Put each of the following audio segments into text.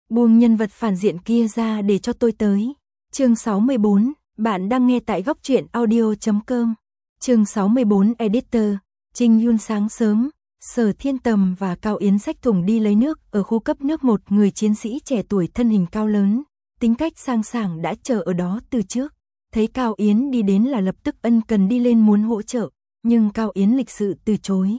Buông nhân vật phản diện kia ra để cho tôi tới. Chương 64, bạn đang nghe tại góc truyện audio.com. Chương 64 Editor, Trinh Yun sáng sớm, Sở Thiên Tầm và Cao Yến xách thùng đi lấy nước ở khu cấp nước. Một người chiến sĩ trẻ tuổi thân hình cao lớn, tính cách sang sảng đã chờ ở đó từ trước. Thấy Cao Yến đi đến là lập tức ân cần đi lên muốn hỗ trợ, nhưng Cao Yến lịch sự từ chối.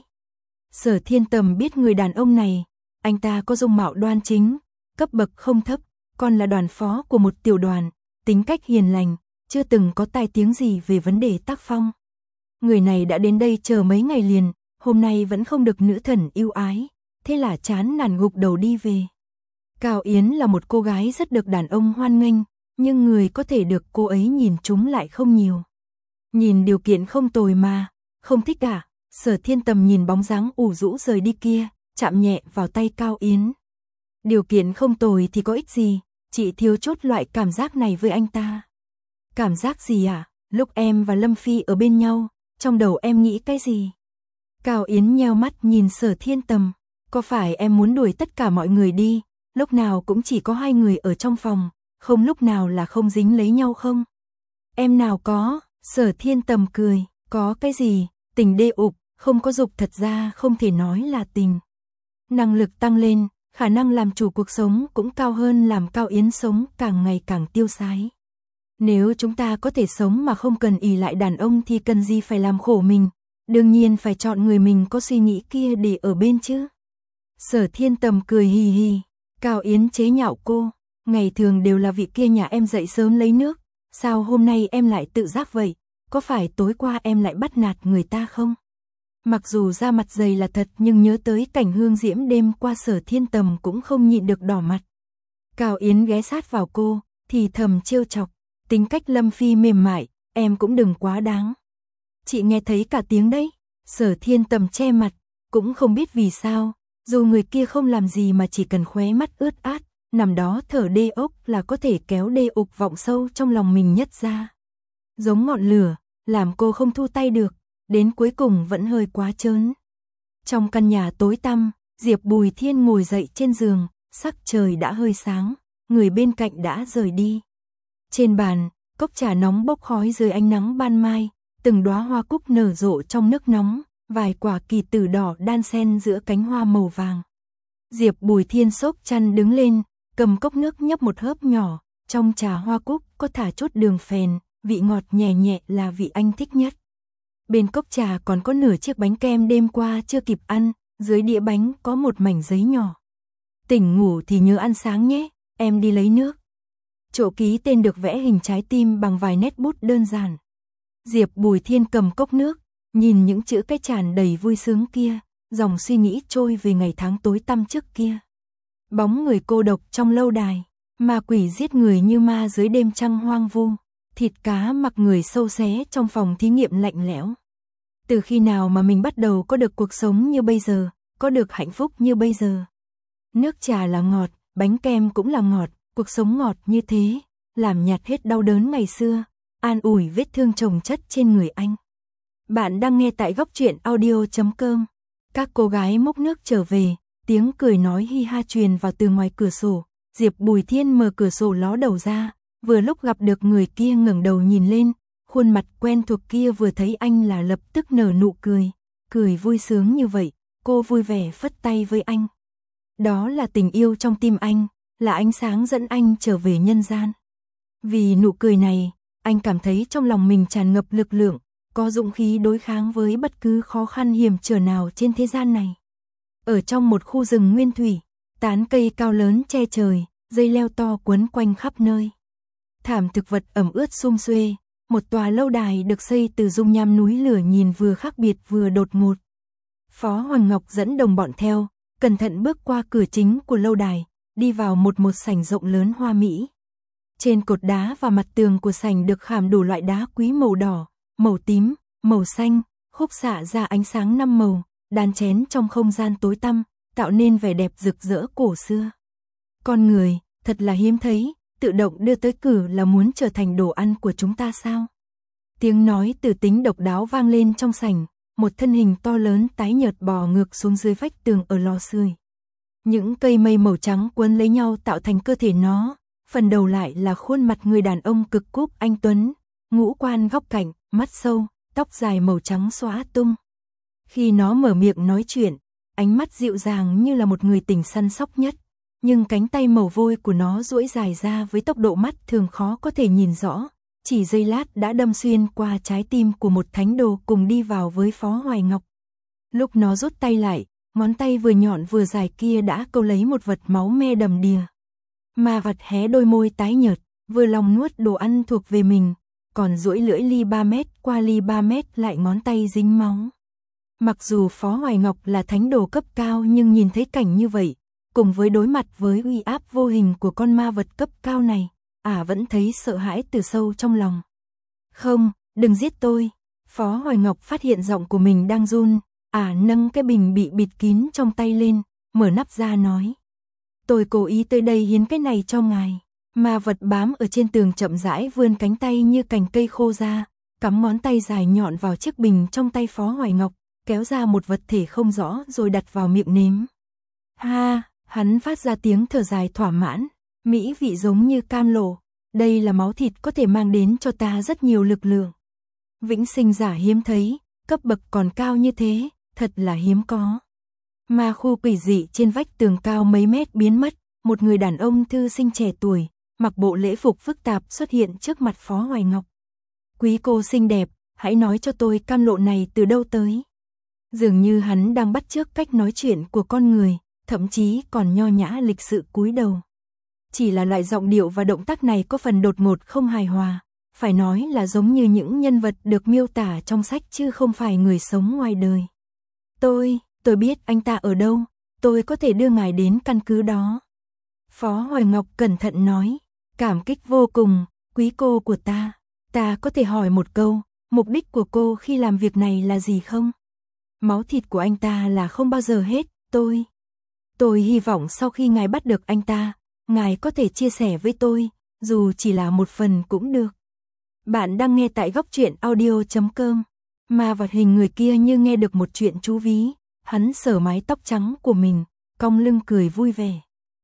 Sở Thiên Tầm biết người đàn ông này, anh ta có dung mạo đoan chính, cấp bậc không thấp, còn là đoàn phó của một tiểu đoàn, tính cách hiền lành, chưa từng có tai tiếng gì về vấn đề tác phong. Người này đã đến đây chờ mấy ngày liền, hôm nay vẫn không được nữ thần yêu ái, thế là chán nản gục đầu đi về. Cao Yến là một cô gái rất được đàn ông hoan nghênh, nhưng người có thể được cô ấy nhìn trúng lại không nhiều. Nhìn điều kiện không tồi mà, không thích à? Sở Thiên Tầm nhìn bóng dáng ủ rũ rời đi kia, chạm nhẹ vào tay Cao Yến. Điều kiện không tồi thì có ích gì, chị thiếu chốt loại cảm giác này với anh ta. Cảm giác gì à? Lúc em và Lâm Phi ở bên nhau, trong đầu em nghĩ cái gì? Cao Yến nheo mắt nhìn Sở Thiên Tầm, có phải em muốn đuổi tất cả mọi người đi, lúc nào cũng chỉ có hai người ở trong phòng, không lúc nào là không dính lấy nhau không? Em nào có, Sở Thiên Tầm cười, có cái gì, tình đê ục, không có dục thật ra không thể nói là tình. Năng lực tăng lên, khả năng làm chủ cuộc sống cũng cao hơn, làm Cao Yến sống càng ngày càng tiêu sái. Nếu chúng ta có thể sống mà không cần ỷ lại đàn ông thì cần gì phải làm khổ mình, đương nhiên phải chọn người mình có suy nghĩ kia để ở bên chứ. Sở Thiên Tầm cười hì hì, Cao Yến chế nhạo cô, ngày thường đều là vị kia nhà em dậy sớm lấy nước, sao hôm nay em lại tự giác vậy, có phải tối qua em lại bắt nạt người ta không? Mặc dù da mặt dày là thật nhưng nhớ tới cảnh hương diễm đêm qua, Sở Thiên Tầm cũng không nhịn được đỏ mặt. Cao Yến ghé sát vào cô, thì thầm trêu chọc, tính cách Lâm Phi mềm mại, em cũng đừng quá đáng. Chị nghe thấy cả tiếng đấy, Sở Thiên Tầm che mặt, cũng không biết vì sao, dù người kia không làm gì mà chỉ cần khóe mắt ướt át, nằm đó thở đê ốc là có thể kéo đê ục vọng sâu trong lòng mình nhất ra. Giống ngọn lửa, làm cô không thu tay được, đến cuối cùng vẫn hơi quá trớn. Trong căn nhà tối tăm, Diệp Bùi Thiên ngồi dậy trên giường, sắc trời đã hơi sáng, người bên cạnh đã rời đi. Trên bàn, cốc trà nóng bốc khói dưới ánh nắng ban mai, từng đóa hoa cúc nở rộ trong nước nóng, vài quả kỳ tử đỏ đan xen giữa cánh hoa màu vàng. Diệp Bùi Thiên xốc chăn đứng lên, cầm cốc nước nhấp một hớp nhỏ, trong trà hoa cúc có thả chút đường phèn, vị ngọt nhẹ nhẹ là vị anh thích nhất. Bên cốc trà còn có nửa chiếc bánh kem đêm qua chưa kịp ăn, dưới đĩa bánh có một mảnh giấy nhỏ. Tỉnh ngủ thì nhớ ăn sáng nhé, em đi lấy nước. Chỗ ký tên được vẽ hình trái tim bằng vài nét bút đơn giản. Diệp Bùi Thiên cầm cốc nước, nhìn những chữ cái tràn đầy vui sướng kia, dòng suy nghĩ trôi về ngày tháng tối tăm trước kia. Bóng người cô độc trong lâu đài, ma quỷ giết người như ma dưới đêm trăng hoang vu, thịt cá mặc người sâu xé trong phòng thí nghiệm lạnh lẽo. Từ khi nào mà mình bắt đầu có được cuộc sống như bây giờ, có được hạnh phúc như bây giờ? Nước trà là ngọt, bánh kem cũng là ngọt, cuộc sống ngọt như thế, làm nhạt hết đau đớn ngày xưa, an ủi vết thương chồng chất trên người anh. Bạn đang nghe tại góc truyện audio.com. Các cô gái múc nước trở về, tiếng cười nói hi ha truyền vào từ ngoài cửa sổ. Diệp Bùi Thiên mở cửa sổ ló đầu ra, vừa lúc gặp được người kia ngẩng đầu nhìn lên, khuôn mặt quen thuộc kia vừa thấy anh là lập tức nở nụ cười, cười vui sướng như vậy, cô vui vẻ phất tay với anh. Đó là tình yêu trong tim anh, là ánh sáng dẫn anh trở về nhân gian. Vì nụ cười này, anh cảm thấy trong lòng mình tràn ngập lực lượng, có dũng khí đối kháng với bất cứ khó khăn hiểm trở nào trên thế gian này. Ở trong một khu rừng nguyên thủy, tán cây cao lớn che trời, dây leo to quấn quanh khắp nơi. Thảm thực vật ẩm ướt sum xuê, một tòa lâu đài được xây từ dung nham núi lửa nhìn vừa khác biệt vừa đột ngột. Phó Hoàng Ngọc dẫn đồng bọn theo, cẩn thận bước qua cửa chính của lâu đài, đi vào một sảnh rộng lớn hoa mỹ. Trên cột đá và mặt tường của sảnh được khảm đủ loại đá quý màu đỏ, màu tím, màu xanh, khúc xạ ra ánh sáng năm màu, đan chén trong không gian tối tăm, tạo nên vẻ đẹp rực rỡ cổ xưa. Con người, thật là hiếm thấy, tự động đưa tới cửa là muốn trở thành đồ ăn của chúng ta sao? Tiếng nói từ tính độc đáo vang lên trong sảnh, một thân hình to lớn tái nhợt bò ngược xuống dưới vách tường ở lò sưởi. Những cây mây màu trắng quấn lấy nhau tạo thành cơ thể nó, phần đầu lại là khuôn mặt người đàn ông cực cúp anh tuấn, ngũ quan góc cạnh, mắt sâu, tóc dài màu trắng xõa tung. Khi nó mở miệng nói chuyện, ánh mắt dịu dàng như là một người tình săn sóc nhất, nhưng cánh tay màu vôi của nó duỗi dài ra với tốc độ mắt thường khó có thể nhìn rõ, chỉ giây lát đã đâm xuyên qua trái tim của một thánh đồ cùng đi vào với Phó Hoài Ngọc. Lúc nó rút tay lại, ngón tay vừa nhọn vừa dài kia đã câu lấy một vật máu me đầm đìa. Ma vật hé đôi môi tái nhợt, vừa lòng nuốt đồ ăn thuộc về mình, còn duỗi lưỡi ly 3 mét qua ly 3 mét lại ngón tay dính máu. Mặc dù Phó Hoài Ngọc là thánh đồ cấp cao nhưng nhìn thấy cảnh như vậy, cùng với đối mặt với uy áp vô hình của con ma vật cấp cao này, vẫn thấy sợ hãi từ sâu trong lòng. Không, đừng giết tôi. Phó Hoài Ngọc phát hiện giọng của mình đang run, nâng cái bình bị bịt kín trong tay lên, mở nắp ra nói. Tôi cố ý tới đây hiến cái này cho ngài. Ma vật bám ở trên tường chậm rãi vươn cánh tay như cành cây khô ra, cắm ngón tay dài nhọn vào chiếc bình trong tay Phó Hoài Ngọc, kéo ra một vật thể không rõ rồi đặt vào miệng nếm. Hắn phát ra tiếng thở dài thỏa mãn, mỹ vị giống như cam lộ. Đây là máu thịt có thể mang đến cho ta rất nhiều lực lượng. Vĩnh sinh giả hiếm thấy, cấp bậc còn cao như thế, thật là hiếm có. Ma khu quỷ dị trên vách tường cao mấy mét biến mất, một người đàn ông thư sinh trẻ tuổi, mặc bộ lễ phục phức tạp xuất hiện trước mặt Phó Hoài Ngọc. Quý cô xinh đẹp, hãy nói cho tôi cam lộ này từ đâu tới. Dường như hắn đang bắt chước cách nói chuyện của con người, thậm chí còn nho nhã lịch sự cúi đầu. Chỉ là loại giọng điệu và động tác này có phần đột ngột không hài hòa, phải nói là giống như những nhân vật được miêu tả trong sách chứ không phải người sống ngoài đời. Tôi biết anh ta ở đâu, tôi có thể đưa ngài đến căn cứ đó. Phó Hoài Ngọc cẩn thận nói, cảm kích vô cùng, quý cô của ta có thể hỏi một câu, mục đích của cô khi làm việc này là gì không? Máu thịt của anh ta là không bao giờ hết, tôi hy vọng sau khi ngài bắt được anh ta, ngài có thể chia sẻ với tôi, dù chỉ là một phần cũng được. Bạn đang nghe tại góc truyện audio.com. Ma vật hình người kia như nghe được một chuyện chú ví, hắn sờ mái tóc trắng của mình, cong lưng cười vui vẻ.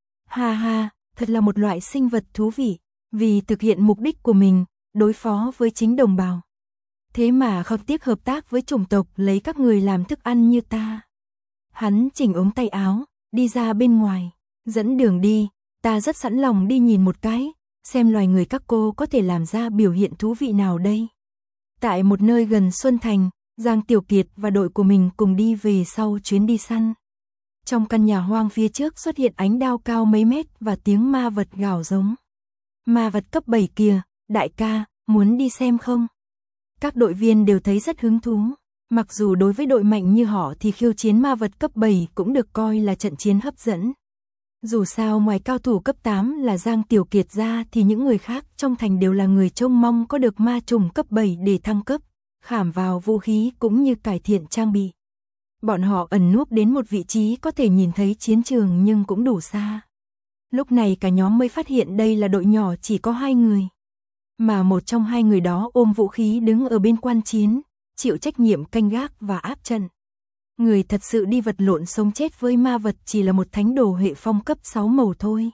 Ha, thật là một loại sinh vật thú vị, vì thực hiện mục đích của mình, đối phó với chính đồng bào. Thế mà không tiếc hợp tác với chủng tộc lấy các người làm thức ăn như ta. Hắn chỉnh ống tay áo, đi ra bên ngoài, dẫn đường đi, ta rất sẵn lòng đi nhìn một cái, xem loài người các cô có thể làm ra biểu hiện thú vị nào đây. Tại một nơi gần Xuân Thành, Giang Tiểu Kiệt và đội của mình cùng đi về sau chuyến đi săn. Trong căn nhà hoang phía trước xuất hiện ánh đao cao mấy mét và tiếng ma vật gào giống. Ma vật cấp 7 kìa, đại ca, muốn đi xem không? Các đội viên đều thấy rất hứng thú. Mặc dù đối với đội mạnh như họ thì khiêu chiến ma vật cấp 7 cũng được coi là trận chiến hấp dẫn. Dù sao ngoài cao thủ cấp 8 là Giang Tiểu Kiệt ra thì những người khác trong thành đều là người trông mong có được ma trùng cấp 7 để thăng cấp, khảm vào vũ khí cũng như cải thiện trang bị. Bọn họ ẩn núp đến một vị trí có thể nhìn thấy chiến trường nhưng cũng đủ xa. Lúc này cả nhóm mới phát hiện đây là đội nhỏ chỉ có 2 người. Mà một trong 2 người đó ôm vũ khí đứng ở bên quan chiến, chịu trách nhiệm canh gác và áp trận. Người thật sự đi vật lộn sống chết với ma vật chỉ là một thánh đồ hệ phong cấp 6 màu thôi.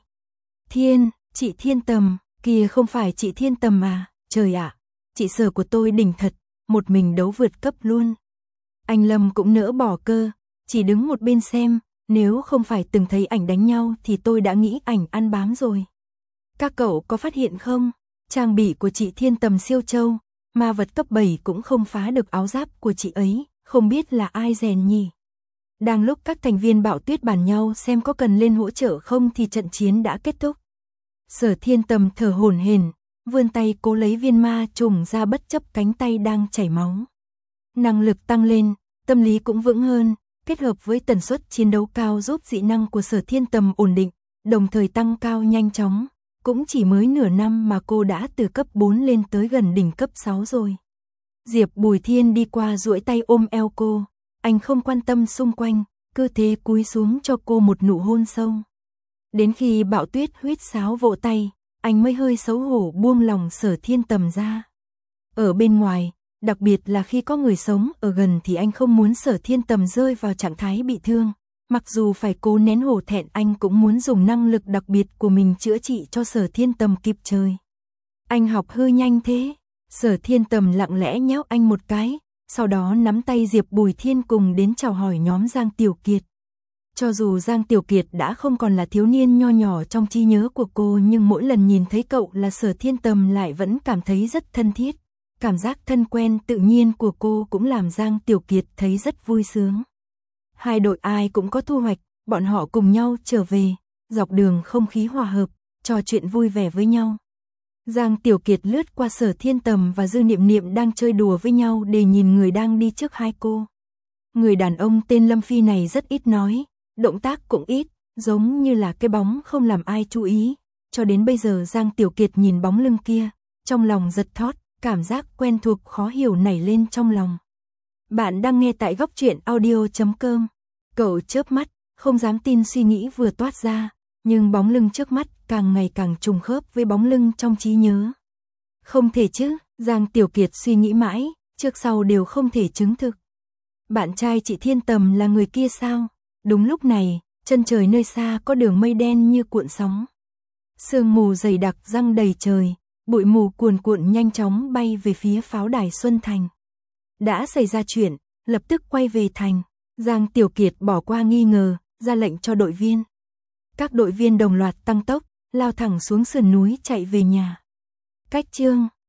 Chị Thiên Tầm, kìa không phải chị Thiên Tầm à, trời ạ, chị Sở của tôi đỉnh thật, một mình đấu vượt cấp luôn. Anh Lâm cũng nỡ bỏ cơ, chỉ đứng một bên xem, nếu không phải từng thấy ảnh đánh nhau thì tôi đã nghĩ ảnh ăn bám rồi. Các cậu có phát hiện không, trang bị của chị Thiên Tầm siêu châu, ma vật cấp 7 cũng không phá được áo giáp của chị ấy, không biết là ai rèn nhỉ. Đang lúc các thành viên Bạo Tuyết bàn nhau xem có cần lên hỗ trợ không thì trận chiến đã kết thúc. Sở Thiên Tầm thở hổn hển, vươn tay cố lấy viên ma trùng ra bất chấp cánh tay đang chảy máu. Năng lực tăng lên, tâm lý cũng vững hơn, kết hợp với tần suất chiến đấu cao giúp dị năng của Sở Thiên Tầm ổn định, đồng thời tăng cao nhanh chóng. Cũng chỉ mới nửa năm mà cô đã từ cấp 4 lên tới gần đỉnh cấp 6 rồi. Diệp Bùi Thiên đi qua duỗi tay ôm eo cô, anh không quan tâm xung quanh, cứ thế cúi xuống cho cô một nụ hôn sâu. Đến khi Bạo Tuyết huýt sáo vỗ tay, anh mới hơi xấu hổ buông lòng Sở Thiên Tầm ra. Ở bên ngoài, đặc biệt là khi có người sống ở gần thì anh không muốn Sở Thiên Tầm rơi vào trạng thái bị thương, Mặc dù phải cố nén hổ thẹn, anh cũng muốn dùng năng lực đặc biệt của mình chữa trị cho Sở Thiên Tầm kịp thời. Anh học hư nhanh thế. Sở Thiên Tầm lặng lẽ nhéo anh một cái, sau đó nắm tay Diệp Bùi Thiên cùng đến chào hỏi nhóm Giang Tiểu Kiệt. Cho dù Giang Tiểu Kiệt đã không còn là thiếu niên nho nhỏ trong trí nhớ của cô, nhưng mỗi lần nhìn thấy cậu là Sở Thiên Tầm lại vẫn cảm thấy rất thân thiết. Cảm giác thân quen tự nhiên của cô cũng làm Giang Tiểu Kiệt thấy rất vui sướng. Hai đội ai cũng có thu hoạch, bọn họ cùng nhau trở về, dọc đường không khí hòa hợp, trò chuyện vui vẻ với nhau. Giang Tiểu Kiệt lướt qua Sở Thiên Tầm và Dư Niệm Niệm đang chơi đùa với nhau để nhìn người đang đi trước hai cô. Người đàn ông tên Lâm Phi này rất ít nói, động tác cũng ít, giống như là cái bóng không làm ai chú ý. Cho đến bây giờ Giang Tiểu Kiệt nhìn bóng lưng kia, trong lòng giật thót, cảm giác quen thuộc khó hiểu nảy lên trong lòng. Bạn đang nghe tại góc truyện audio.com. Cậu chớp mắt, không dám tin suy nghĩ vừa toát ra, nhưng bóng lưng trước mắt càng ngày càng trùng khớp với bóng lưng trong trí nhớ. Không thể chứ, Giang Tiểu Kiệt suy nghĩ mãi, trước sau đều không thể chứng thực. Bạn trai chị Thiên Tầm là người kia sao? Đúng lúc này, chân trời nơi xa có đường mây đen như cuộn sóng. Sương mù dày đặc giăng đầy trời, bụi mù cuồn cuộn nhanh chóng bay về phía pháo đài Xuân Thành. Đã xảy ra chuyện, lập tức quay về thành. Giang Tiểu Kiệt bỏ qua nghi ngờ, ra lệnh cho đội viên. Các đội viên đồng loạt tăng tốc, lao thẳng xuống sườn núi chạy về nhà. Cách chương